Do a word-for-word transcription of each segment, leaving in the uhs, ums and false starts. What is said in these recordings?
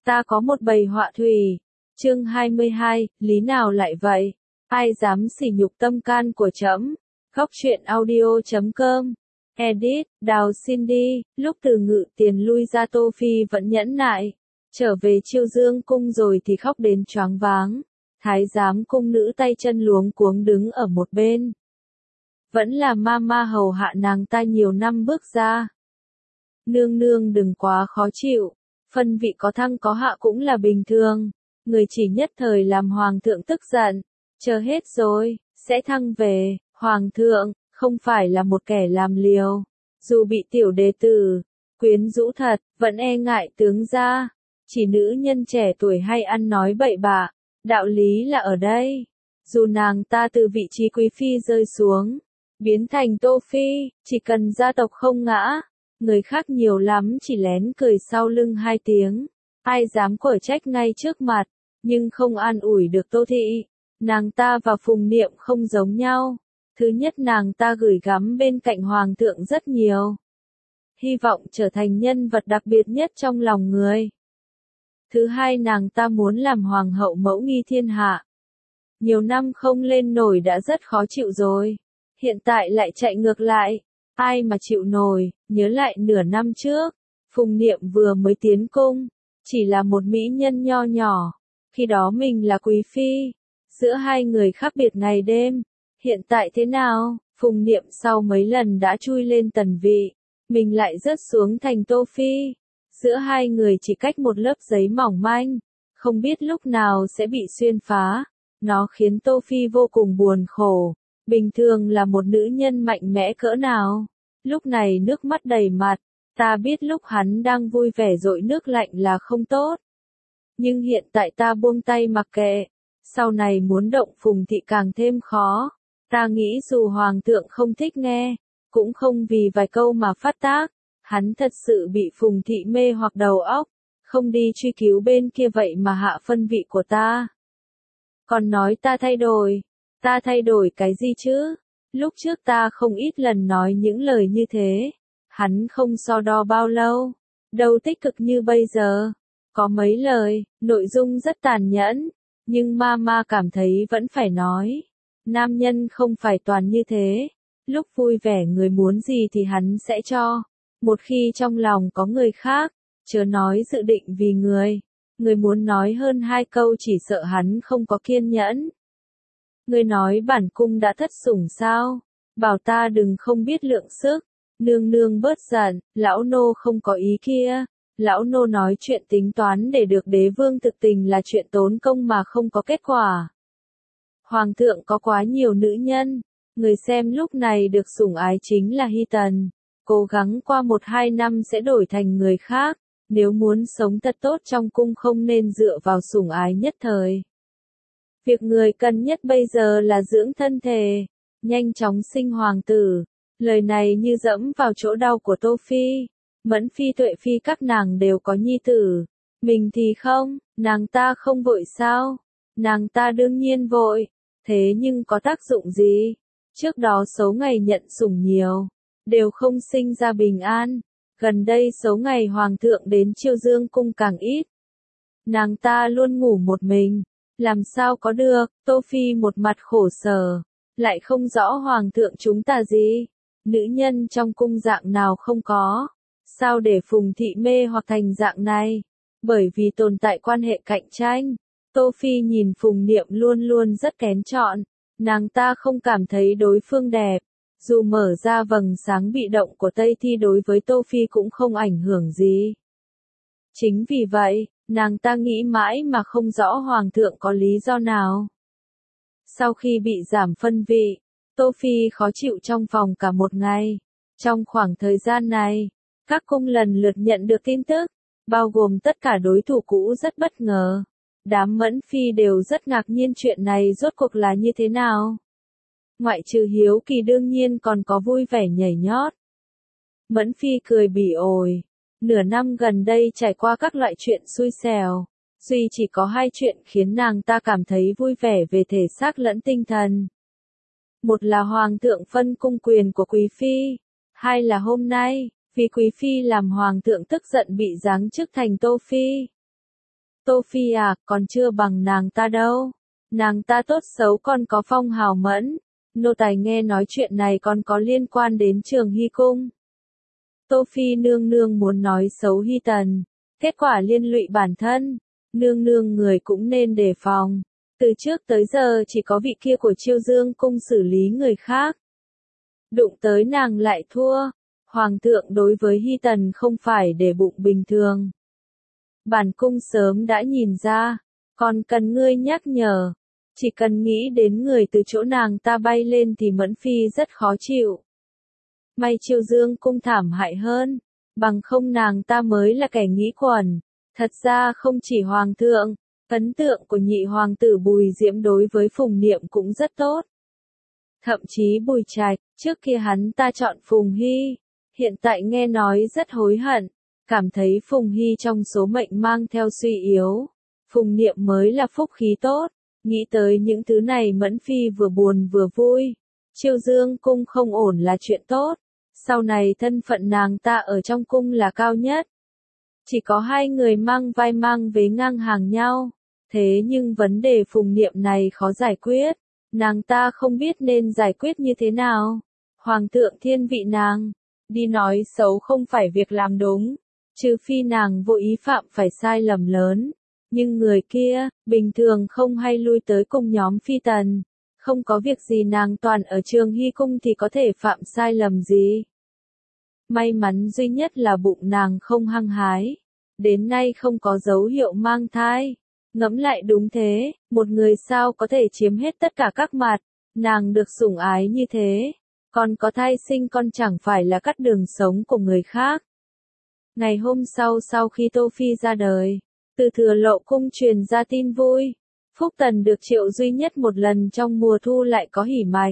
Ta có một bầy họa thủy. Chương hai mươi hai, lý nào lại vậy? Ai dám sỉ nhục tâm can của trẫm? Góc truyện audio chấm com. Edit, Đào Cindy, lúc từ Ngự Tiền lui ra Tô Phi vẫn nhẫn nại. Trở về Chiêu Dương cung rồi thì khóc đến choáng váng. Thái giám cung nữ tay chân luống cuống đứng ở một bên. Vẫn là ma ma hầu hạ nàng ta nhiều năm bước ra. Nương nương đừng quá khó chịu. Phân vị có thăng có hạ cũng là bình thường. Người chỉ nhất thời làm hoàng thượng tức giận. Chờ hết rồi, sẽ thăng về. Hoàng thượng, không phải là một kẻ làm liều. Dù bị tiểu đệ tử, quyến rũ thật, vẫn e ngại tướng gia. Chỉ nữ nhân trẻ tuổi hay ăn nói bậy bạ. Đạo lý là ở đây. Dù nàng ta từ vị trí quý phi rơi xuống, biến thành Tô Phi, chỉ cần gia tộc không ngã. Người khác nhiều lắm chỉ lén cười sau lưng hai tiếng. Ai dám quở trách ngay trước mặt. Nhưng không an ủi được Tô Thị. Nàng ta và Phùng Niệm không giống nhau. Thứ nhất nàng ta gửi gắm bên cạnh hoàng thượng rất nhiều. Hy vọng trở thành nhân vật đặc biệt nhất trong lòng người. Thứ hai nàng ta muốn làm hoàng hậu mẫu nghi thiên hạ. Nhiều năm không lên nổi đã rất khó chịu rồi. Hiện tại lại chạy ngược lại. Ai mà chịu nổi, nhớ lại nửa năm trước. Phùng Niệm vừa mới tiến cung. Chỉ là một mỹ nhân nho nhỏ. Khi đó mình là quý phi. Giữa hai người khác biệt ngày đêm. Hiện tại thế nào? Phùng Niệm sau mấy lần đã chui lên tần vị. Mình lại rớt xuống thành Tô Phi. Giữa hai người chỉ cách một lớp giấy mỏng manh. Không biết lúc nào sẽ bị xuyên phá. Nó khiến Tô Phi vô cùng buồn khổ. Bình thường là một nữ nhân mạnh mẽ cỡ nào. Lúc này nước mắt đầy mặt. Ta biết lúc hắn đang vui vẻ dội nước lạnh là không tốt. Nhưng hiện tại ta buông tay mặc kệ. Sau này muốn động Phùng Thị càng thêm khó. Ta nghĩ dù hoàng thượng không thích nghe, cũng không vì vài câu mà phát tác. Hắn thật sự bị Phùng Thị mê hoặc đầu óc. Không đi truy cứu bên kia vậy mà hạ phân vị của ta. Còn nói ta thay đổi. Ta thay đổi cái gì chứ? Lúc trước ta không ít lần nói những lời như thế. Hắn không so đo bao lâu. Đâu tích cực như bây giờ. Có mấy lời, nội dung rất tàn nhẫn. Nhưng ma ma cảm thấy vẫn phải nói. Nam nhân không phải toàn như thế. Lúc vui vẻ người muốn gì thì hắn sẽ cho. Một khi trong lòng có người khác, chớ nói dự định vì người. Người muốn nói hơn hai câu chỉ sợ hắn không có kiên nhẫn. Người nói bản cung đã thất sủng sao? Bảo ta đừng không biết lượng sức. Nương nương bớt giận, lão nô không có ý kia. Lão nô nói chuyện tính toán để được đế vương thực tình là chuyện tốn công mà không có kết quả. Hoàng thượng có quá nhiều nữ nhân. Người xem lúc này được sủng ái chính là Hy Tần. Cố gắng qua một hai năm sẽ đổi thành người khác. Nếu muốn sống thật tốt trong cung không nên dựa vào sủng ái nhất thời. Việc người cần nhất bây giờ là dưỡng thân thể. Nhanh chóng sinh hoàng tử. Lời này như dẫm vào chỗ đau của Tô Phi. Mẫn Phi Tuệ Phi các nàng đều có nhi tử. Mình thì không, nàng ta không vội sao? Nàng ta đương nhiên vội. Thế nhưng có tác dụng gì? Trước đó số ngày nhận sủng nhiều. Đều không sinh ra bình an. Gần đây số ngày hoàng thượng đến Chiêu Dương cung càng ít. Nàng ta luôn ngủ một mình. Làm sao có được? Tô Phi một mặt khổ sở. Lại không rõ hoàng thượng chúng ta gì. Nữ nhân trong cung dạng nào không có. Sao để Phùng Thị mê hoặc thành dạng này? Bởi vì tồn tại quan hệ cạnh tranh. Tô Phi nhìn Phùng Niệm luôn luôn rất kén chọn. Nàng ta không cảm thấy đối phương đẹp. Dù mở ra vầng sáng bị động của Tây Thi đối với Tô Phi cũng không ảnh hưởng gì. Chính vì vậy, nàng ta nghĩ mãi mà không rõ hoàng thượng có lý do nào. Sau khi bị giảm phân vị, Tô Phi khó chịu trong phòng cả một ngày. Trong khoảng thời gian này, các cung lần lượt nhận được tin tức, bao gồm tất cả đối thủ cũ rất bất ngờ. Đám Mẫn Phi đều rất ngạc nhiên chuyện này rốt cuộc là như thế nào. Ngoại trừ hiếu kỳ đương nhiên còn có vui vẻ nhảy nhót. Mẫn Phi cười bỉ ổi. Nửa năm gần đây trải qua các loại chuyện xui xẻo. Duy chỉ có hai chuyện khiến nàng ta cảm thấy vui vẻ về thể xác lẫn tinh thần. Một là hoàng thượng phân cung quyền của quý phi. Hai là hôm nay, vì quý phi làm hoàng thượng tức giận bị giáng chức thành Tô Phi. Tô Phi à, còn chưa bằng nàng ta đâu. Nàng ta tốt xấu còn có phong hào mẫn. Nô tài nghe nói chuyện này còn có liên quan đến Trường Hy Cung. Tô Phi nương nương muốn nói xấu Hy Tần. Kết quả liên lụy bản thân. Nương nương người cũng nên đề phòng. Từ trước tới giờ chỉ có vị kia của Chiêu Dương Cung xử lý người khác. Đụng tới nàng lại thua. Hoàng thượng đối với Hy Tần không phải để bụng bình thường. Bản cung sớm đã nhìn ra. Còn cần ngươi nhắc nhở. Chỉ cần nghĩ đến người từ chỗ nàng ta bay lên thì Mẫn Phi rất khó chịu. May Chiêu Dương Cung thảm hại hơn. Bằng không nàng ta mới là kẻ nghĩ quẩn. Thật ra không chỉ hoàng thượng, ấn tượng của nhị hoàng tử Bùi Diễm đối với Phùng Niệm cũng rất tốt. Thậm chí Bùi Trạch, trước kia hắn ta chọn Phùng Hy, hiện tại nghe nói rất hối hận, cảm thấy Phùng Hy trong số mệnh mang theo suy yếu. Phùng Niệm mới là phúc khí tốt, nghĩ tới những thứ này Mẫn Phi vừa buồn vừa vui. Chiêu Dương Cung không ổn là chuyện tốt, sau này thân phận nàng ta ở trong cung là cao nhất. Chỉ có hai người mang vai mang vế ngang hàng nhau. Thế nhưng vấn đề Phùng Niệm này khó giải quyết. Nàng ta không biết nên giải quyết như thế nào. Hoàng thượng thiên vị nàng. Đi nói xấu không phải việc làm đúng. Trừ phi nàng vô ý phạm phải sai lầm lớn. Nhưng người kia, bình thường không hay lui tới cùng nhóm Phi Tần. Không có việc gì nàng toàn ở Trường Hy Cung thì có thể phạm sai lầm gì. May mắn duy nhất là bụng nàng không hăng hái. Đến nay không có dấu hiệu mang thai. Ngẫm lại đúng thế, một người sao có thể chiếm hết tất cả các mặt. Nàng được sủng ái như thế. Còn có thai sinh con chẳng phải là cắt đường sống của người khác. Ngày hôm sau sau khi Tô Phi ra đời, từ Thừa Lộ Cung truyền ra tin vui. Phúc Tần được triệu duy nhất một lần trong mùa thu lại có hỉ mạch.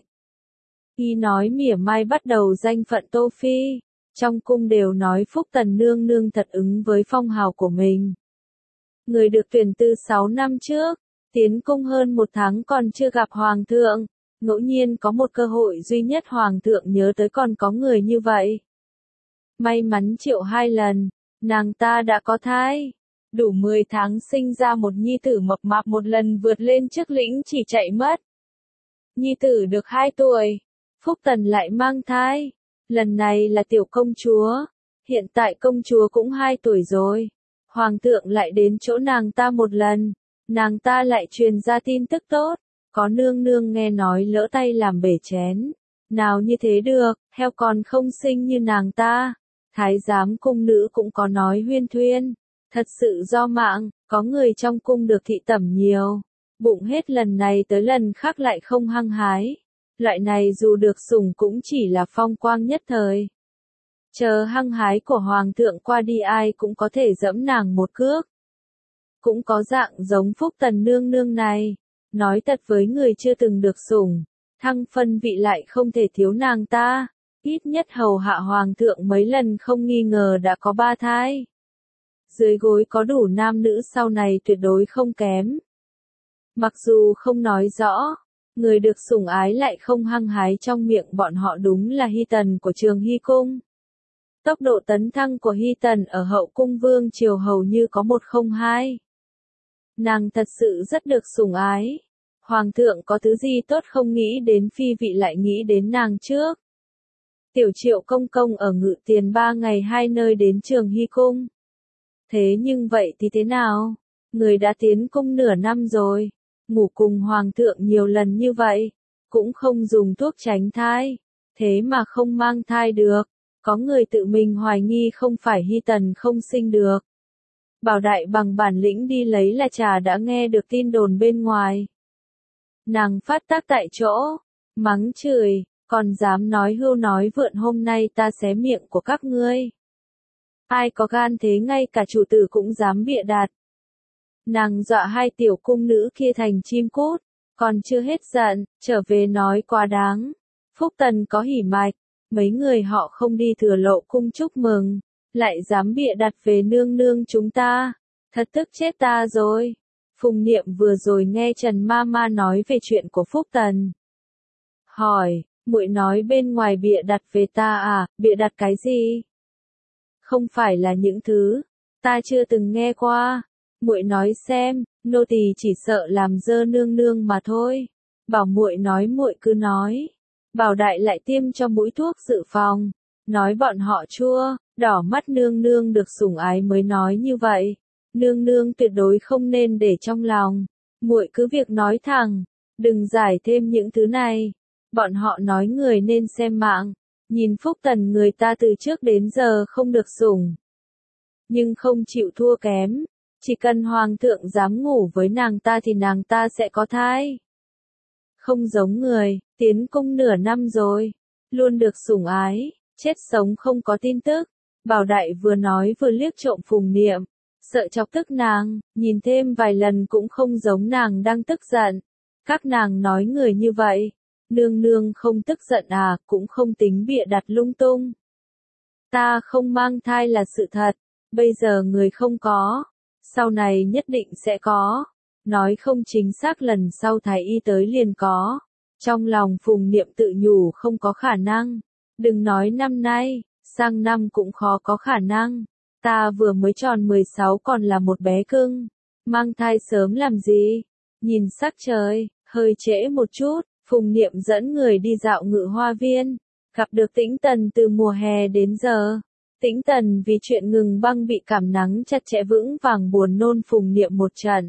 Y nói mỉa mai bắt đầu danh phận Tô Phi. Trong cung đều nói Phúc Tần nương nương thật ứng với phong hào của mình. Người được tuyển từ sáu năm trước, tiến cung hơn một tháng còn chưa gặp hoàng thượng, ngẫu nhiên có một cơ hội duy nhất hoàng thượng nhớ tới còn có người như vậy. May mắn triệu hai lần, nàng ta đã có thai, đủ mười tháng sinh ra một nhi tử mập mạp một lần vượt lên trước lĩnh chỉ chạy mất. Nhi tử được hai tuổi, Phúc Tần lại mang thai. Lần này là tiểu công chúa, hiện tại công chúa cũng hai tuổi rồi. Hoàng thượng lại đến chỗ nàng ta một lần, nàng ta lại truyền ra tin tức tốt, có nương nương nghe nói lỡ tay làm bể chén. Nào như thế được, heo còn không sinh như nàng ta. Thái giám cung nữ cũng có nói huyên thuyên, thật sự do mạng, có người trong cung được thị tẩm nhiều, bụng hết lần này tới lần khác lại không hăng hái. Loại này dù được sủng cũng chỉ là phong quang nhất thời. Chờ hăng hái của hoàng thượng qua đi ai cũng có thể dẫm nàng một cước. Cũng có dạng giống Phúc Tần nương nương này, nói thật với người chưa từng được sủng, thăng phân vị lại không thể thiếu nàng ta, ít nhất hầu hạ hoàng thượng mấy lần không nghi ngờ đã có ba thai. Dưới gối có đủ nam nữ sau này tuyệt đối không kém. Mặc dù không nói rõ, người được sủng ái lại không hăng hái trong miệng bọn họ đúng là Hy Tần của Trường Hy Cung. Tốc độ tấn thăng của Hy Tần ở hậu cung vương triều hầu như có một không hai. Nàng thật sự rất được sủng ái. Hoàng thượng có thứ gì tốt không nghĩ đến phi vị lại nghĩ đến nàng trước. Tiểu Triệu công công ở Ngự Tiền ba ngày hai nơi đến Trường Hy Cung. Thế nhưng vậy thì thế nào? Người đã tiến cung nửa năm rồi. Ngủ cùng hoàng thượng nhiều lần như vậy, cũng không dùng thuốc tránh thai, thế mà không mang thai được. Có người tự mình hoài nghi không phải Hy Tần không sinh được. Bảo đại bằng bản lĩnh đi lấy là trà đã nghe được tin đồn bên ngoài. Nàng phát tác tại chỗ, mắng chửi, còn dám nói hưu nói vượn hôm nay ta xé miệng của các ngươi. Ai có gan thế ngay cả chủ tử cũng dám bịa đặt. Nàng dọa hai tiểu cung nữ kia thành chim cút, còn chưa hết giận, trở về nói quá đáng. Phúc Tần có hỉ mạch, mấy người họ không đi Thừa Lộ Cung chúc mừng, lại dám bịa đặt về nương nương chúng ta, thật tức chết ta rồi. Phùng Niệm vừa rồi nghe Trần Ma Ma nói về chuyện của Phúc Tần. Hỏi, muội nói bên ngoài bịa đặt về ta à, bịa đặt cái gì? Không phải là những thứ ta chưa từng nghe qua. Muội nói xem, nô tỳ chỉ sợ làm dơ nương nương mà thôi. Bảo muội nói muội cứ nói. Bảo đại lại tiêm cho mũi thuốc dự phòng. Nói bọn họ chua, đỏ mắt nương nương được sủng ái mới nói như vậy. Nương nương tuyệt đối không nên để trong lòng. Muội cứ việc nói thẳng, đừng giải thêm những thứ này. Bọn họ nói người nên xem mạng. Nhìn Phúc Tần người ta từ trước đến giờ không được sủng. Nhưng không chịu thua kém. Chỉ cần hoàng thượng dám ngủ với nàng ta thì nàng ta sẽ có thai. Không giống người, tiến cung nửa năm rồi. Luôn được sủng ái, chết sống không có tin tức. Bảo đại vừa nói vừa liếc trộm Phùng Niệm. Sợ chọc tức nàng, nhìn thêm vài lần cũng không giống nàng đang tức giận. Các nàng nói người như vậy. Nương nương không tức giận à, cũng không tính bịa đặt lung tung. Ta không mang thai là sự thật, bây giờ người không có, sau này nhất định sẽ có. Nói không chính xác lần sau thái y tới liền có. Trong lòng Phùng Niệm tự nhủ không có khả năng. Đừng nói năm nay, sang năm cũng khó có khả năng. Ta vừa mới tròn mười sáu còn là một bé cưng. Mang thai sớm làm gì? Nhìn sắc trời, hơi trễ một chút. Phùng Niệm dẫn người đi dạo Ngự Hoa Viên, gặp được Tĩnh Tần từ mùa hè đến giờ. Tĩnh Tần vì chuyện ngừng băng bị cảm nắng chặt chẽ vững vàng buồn nôn Phùng Niệm một trận.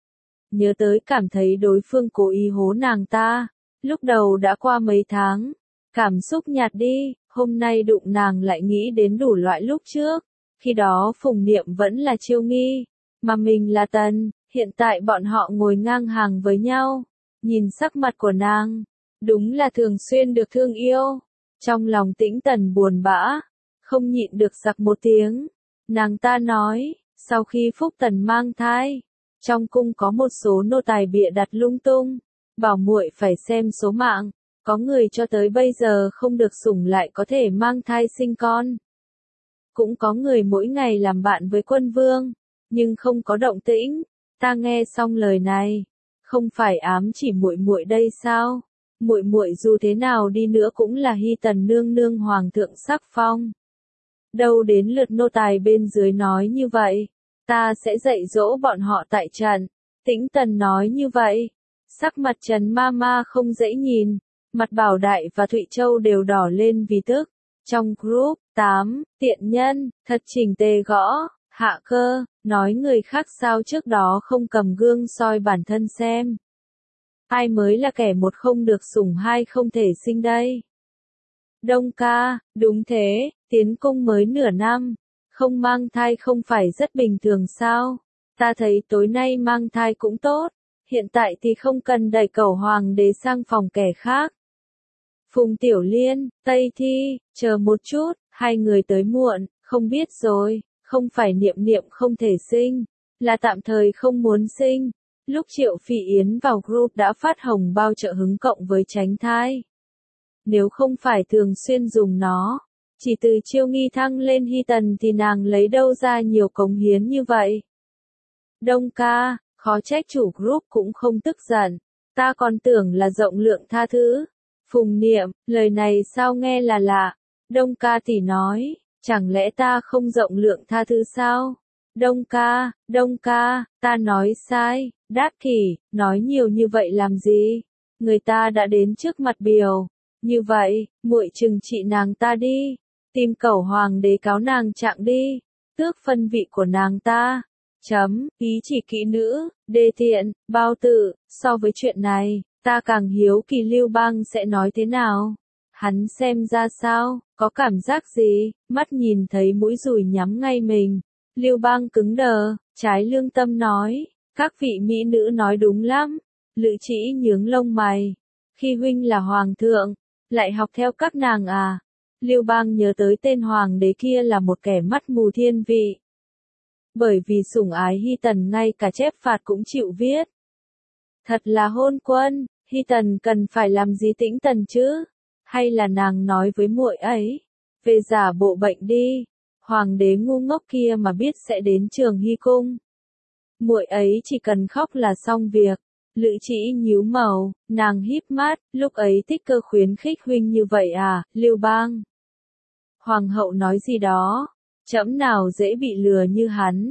Nhớ tới cảm thấy đối phương cố ý hố nàng ta, lúc đầu đã qua mấy tháng, cảm xúc nhạt đi, hôm nay đụng nàng lại nghĩ đến đủ loại lúc trước. Khi đó Phùng Niệm vẫn là Chiêu Nghi, mà mình là Tần, hiện tại bọn họ ngồi ngang hàng với nhau. Nhìn sắc mặt của nàng, đúng là thường xuyên được thương yêu. Trong lòng Tĩnh Tần buồn bã, không nhịn được sặc một tiếng. Nàng ta nói, sau khi Phúc Tần mang thai, trong cung có một số nô tài bịa đặt lung tung, bảo muội phải xem số mạng, có người cho tới bây giờ không được sủng lại có thể mang thai sinh con. Cũng có người mỗi ngày làm bạn với quân vương, nhưng không có động tĩnh. Ta nghe xong lời này, không phải ám chỉ muội muội đây sao? Muội muội dù thế nào đi nữa cũng là Hy Tần nương nương hoàng thượng sắc phong. Đâu đến lượt nô tài bên dưới nói như vậy, ta sẽ dạy dỗ bọn họ tại trận. Tĩnh Tần nói như vậy, sắc mặt Trần ma ma không dễ nhìn, mặt Bảo Đại và Thụy Châu đều đỏ lên vì tức. Trong group, tám, tiện nhân, thật chỉnh tề gõ, hạ cơ, nói người khác sao trước đó không cầm gương soi bản thân xem. Ai mới là kẻ một không được sủng hai không thể sinh đây. Đông ca, đúng thế, tiến cung mới nửa năm, không mang thai không phải rất bình thường sao? Ta thấy tối nay mang thai cũng tốt, hiện tại thì không cần đẩy cẩu hoàng đế sang phòng kẻ khác. Phùng Tiểu Liên, Tây Thi, chờ một chút, hai người tới muộn, không biết rồi, không phải Niệm Niệm không thể sinh, là tạm thời không muốn sinh. Lúc Triệu Phỉ Yến vào group đã phát hồng bao trợ hứng cộng với tránh thai. Nếu không phải thường xuyên dùng nó, chỉ từ Chiêu Nghi thăng lên Hy Tần thì nàng lấy đâu ra nhiều cống hiến như vậy. Đông ca, khó trách chủ group cũng không tức giận, ta còn tưởng là rộng lượng tha thứ. Phùng Niệm, lời này sao nghe là lạ. Đông ca tỷ nói, chẳng lẽ ta không rộng lượng tha thứ sao? Đông ca, Đông ca, ta nói sai. Đát Kỷ, nói nhiều như vậy làm gì? Người ta đã đến trước mặt Biều. Như vậy, muội trừng trị nàng ta đi. Tìm cẩu hoàng đế cáo nàng trạng đi. Tước phân vị của nàng ta. Chấm, ý chỉ kỹ nữ, đê tiện, bao tử. So với chuyện này, ta càng hiếu kỳ Lưu Bang sẽ nói thế nào. Hắn xem ra sao, có cảm giác gì, mắt nhìn thấy mũi dùi nhắm ngay mình. Lưu Bang cứng đờ, trái lương tâm nói. Các vị mỹ nữ nói đúng lắm. Lữ Trĩ nhướng lông mày. Khi huynh là hoàng thượng, lại học theo các nàng à? Lưu Bang nhớ tới tên hoàng đế kia là một kẻ mắt mù thiên vị. Bởi vì sủng ái Hy Tần ngay cả chép phạt cũng chịu viết. Thật là hôn quân, Hy Tần cần phải làm gì Tĩnh Tần chứ? Hay là nàng nói với muội ấy, về giả bộ bệnh đi. Hoàng đế ngu ngốc kia mà biết sẽ đến Trường Hy cung. Muội ấy chỉ cần khóc là xong việc. Lữ Trĩ nhíu màu, nàng híp mắt, lúc ấy thích cơ khuyến khích huynh như vậy à, Lưu Bang. Hoàng hậu nói gì đó, trẫm nào dễ bị lừa như hắn.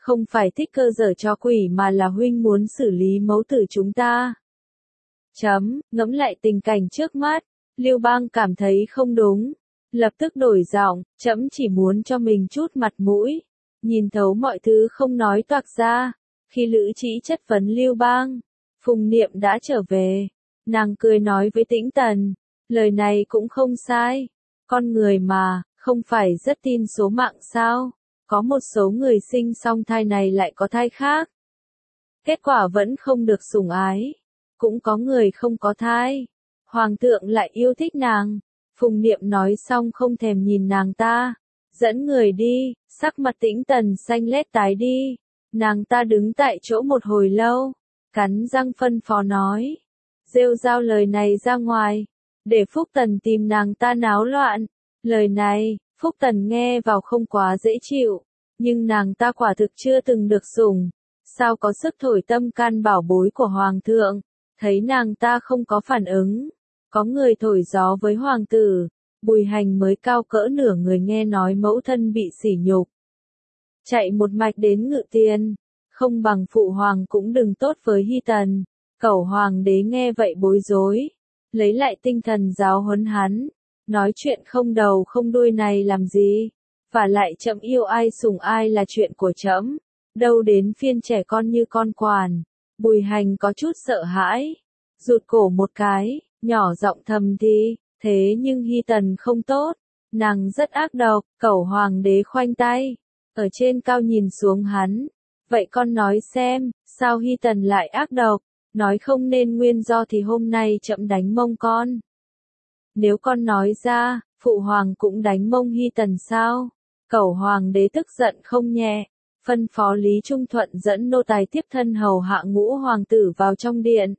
Không phải thích cơ dở cho quỷ mà là huynh muốn xử lý mẫu tử chúng ta. Chấm, ngẫm lại tình cảnh trước mắt, Lưu Bang cảm thấy không đúng. Lập tức đổi giọng, trẫm chỉ muốn cho mình chút mặt mũi. Nhìn thấu mọi thứ không nói toạc ra. Khi Lữ Trĩ chất vấn Lưu Bang, Phùng Niệm đã trở về. Nàng cười nói với Tĩnh Tần, lời này cũng không sai. Con người mà, không phải rất tin số mạng sao? Có một số người sinh xong thai này lại có thai khác. Kết quả vẫn không được sủng ái. Cũng có người không có thai. Hoàng thượng lại yêu thích nàng. Phùng Niệm nói xong không thèm nhìn nàng ta. Dẫn người đi, sắc mặt Tĩnh Tần xanh lét tái đi. Nàng ta đứng tại chỗ một hồi lâu. Cắn răng phân phó nói. Rêu rao lời này ra ngoài. Để Phúc Tần tìm nàng ta náo loạn. Lời này, Phúc Tần nghe vào không quá dễ chịu. Nhưng nàng ta quả thực chưa từng được sủng. Sao có sức thổi tâm can bảo bối của Hoàng thượng. Thấy nàng ta không có phản ứng. Có người thổi gió với hoàng tử. Bùi Hành mới cao cỡ nửa người nghe nói mẫu thân bị sỉ nhục. Chạy một mạch đến Ngự Tiền. Không bằng phụ hoàng cũng đừng tốt với Hy Tần. Cẩu hoàng đế nghe vậy bối rối. Lấy lại tinh thần giáo huấn hắn. Nói chuyện không đầu không đuôi này làm gì. Và lại trẫm yêu ai sủng ai là chuyện của trẫm. Đâu đến phiên trẻ con như con quản. Bùi Hành có chút sợ hãi. Rụt cổ một cái, nhỏ giọng thầm thì. Thế nhưng Hy Tần không tốt. Nàng rất ác độc. Cẩu hoàng đế khoanh tay. Ở trên cao nhìn xuống hắn. Vậy con nói xem, sao Hy Tần lại ác độc? Nói không nên nguyên do thì hôm nay trẫm đánh mông con. Nếu con nói ra, phụ hoàng cũng đánh mông Hy Tần sao? Cẩu hoàng đế tức giận không nhẹ. Phân phó Lý Trung Thuận dẫn nô tài tiếp thân hầu hạ Ngũ hoàng tử vào trong điện.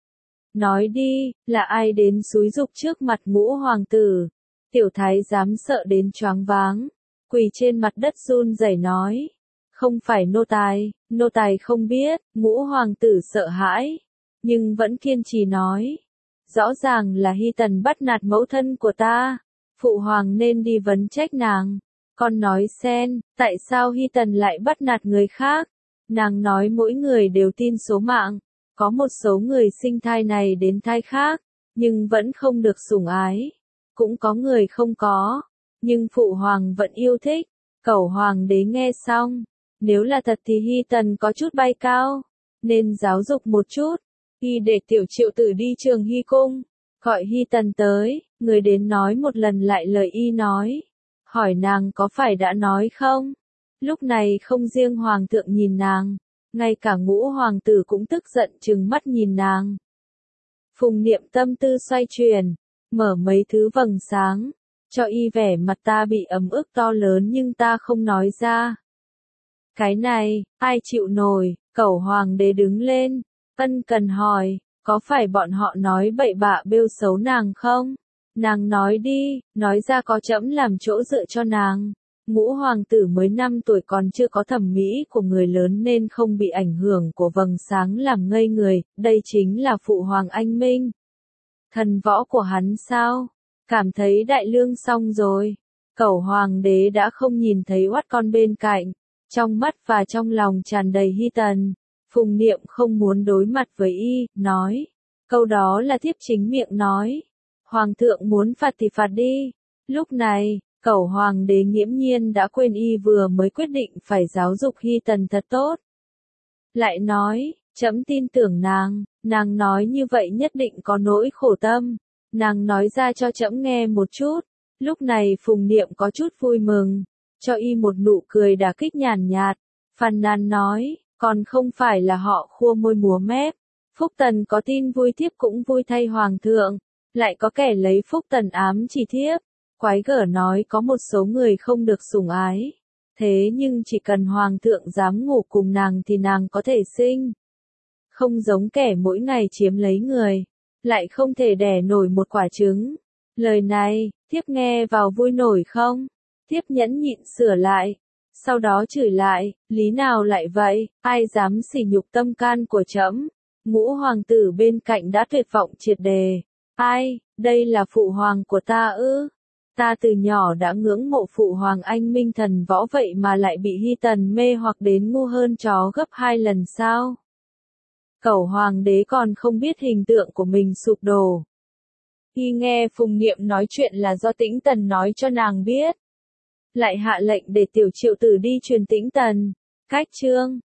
Nói đi, là ai đến xúi giục trước mặt Ngũ hoàng tử? Tiểu thái giám sợ đến choáng váng. Quỳ trên mặt đất run rẩy nói. Không phải nô tài, nô tài không biết. Ngũ hoàng tử sợ hãi. Nhưng vẫn kiên trì nói. Rõ ràng là Hy Tần bắt nạt mẫu thân của ta. Phụ hoàng nên đi vấn trách nàng. Con nói xem, tại sao Hy Tần lại bắt nạt người khác? Nàng nói mỗi người đều tin số mạng. Có một số người sinh thai này đến thai khác, nhưng vẫn không được sủng ái. Cũng có người không có, nhưng phụ hoàng vẫn yêu thích. Cẩu hoàng đế nghe xong. Nếu là thật thì Hy Tần có chút bay cao. Nên giáo dục một chút. Y để tiểu triệu tử đi Trường Hy cung. Gọi Hy Tần tới. Người đến nói một lần lại lời y nói. Hỏi nàng có phải đã nói không? Lúc này không riêng hoàng thượng nhìn nàng. Ngay cả Ngũ hoàng tử cũng tức giận trừng mắt nhìn nàng. Phùng Niệm tâm tư xoay chuyển. Mở mấy thứ vầng sáng. Cho y vẻ mặt ta bị ấm ức to lớn nhưng ta không nói ra. Cái này, ai chịu nổi? Cẩu hoàng đế đứng lên. Ân cần hỏi, có phải bọn họ nói bậy bạ bêu xấu nàng không? Nàng nói đi, nói ra có trẫm làm chỗ dựa cho nàng. Ngũ hoàng tử mới năm tuổi còn chưa có thẩm mỹ của người lớn nên không bị ảnh hưởng của vầng sáng làm ngây người, đây chính là phụ hoàng anh minh. Thần võ của hắn sao? Cảm thấy đại lương xong rồi. Cẩu hoàng đế đã không nhìn thấy oát con bên cạnh. Trong mắt và trong lòng tràn đầy Hy Tần. Phùng Niệm không muốn đối mặt với y, nói. Câu đó là thiếp chính miệng nói. Hoàng thượng muốn phạt thì phạt đi. Lúc này, cẩu hoàng đế nghiễm nhiên đã quên y vừa mới quyết định phải giáo dục Hy Tần thật tốt. Lại nói, trẫm tin tưởng nàng, nàng nói như vậy nhất định có nỗi khổ tâm. Nàng nói ra cho trẫm nghe một chút. Lúc này Phùng Niệm có chút vui mừng. Cho y một nụ cười đả kích nhàn nhạt. Phàn nàn nói, còn không phải là họ khua môi múa mép. Phúc Tần có tin vui thiếp cũng vui thay hoàng thượng. Lại có kẻ lấy Phúc Tần ám chỉ thiếp. Quái gở nói có một số người không được sủng ái. Thế nhưng chỉ cần hoàng thượng dám ngủ cùng nàng thì nàng có thể sinh. Không giống kẻ mỗi ngày chiếm lấy người. Lại không thể đẻ nổi một quả trứng. Lời này, thiếp nghe vào vui nổi không? Thiếp nhẫn nhịn sửa lại. Sau đó chửi lại, lý nào lại vậy, ai dám sỉ nhục tâm can của trẫm? Ngũ hoàng tử bên cạnh đã tuyệt vọng triệt đề. Ai, đây là phụ hoàng của ta ư? Ta từ nhỏ đã ngưỡng mộ phụ hoàng anh minh thần võ vậy mà lại bị Hy Tần mê hoặc đến ngu hơn chó gấp hai lần sao? Cẩu hoàng đế còn không biết hình tượng của mình sụp đổ. Khi nghe Phùng Niệm nói chuyện là do Tĩnh Tần nói cho nàng biết. Lại hạ lệnh để Tiểu Triệu Tử đi truyền Tĩnh Tần. Cách chương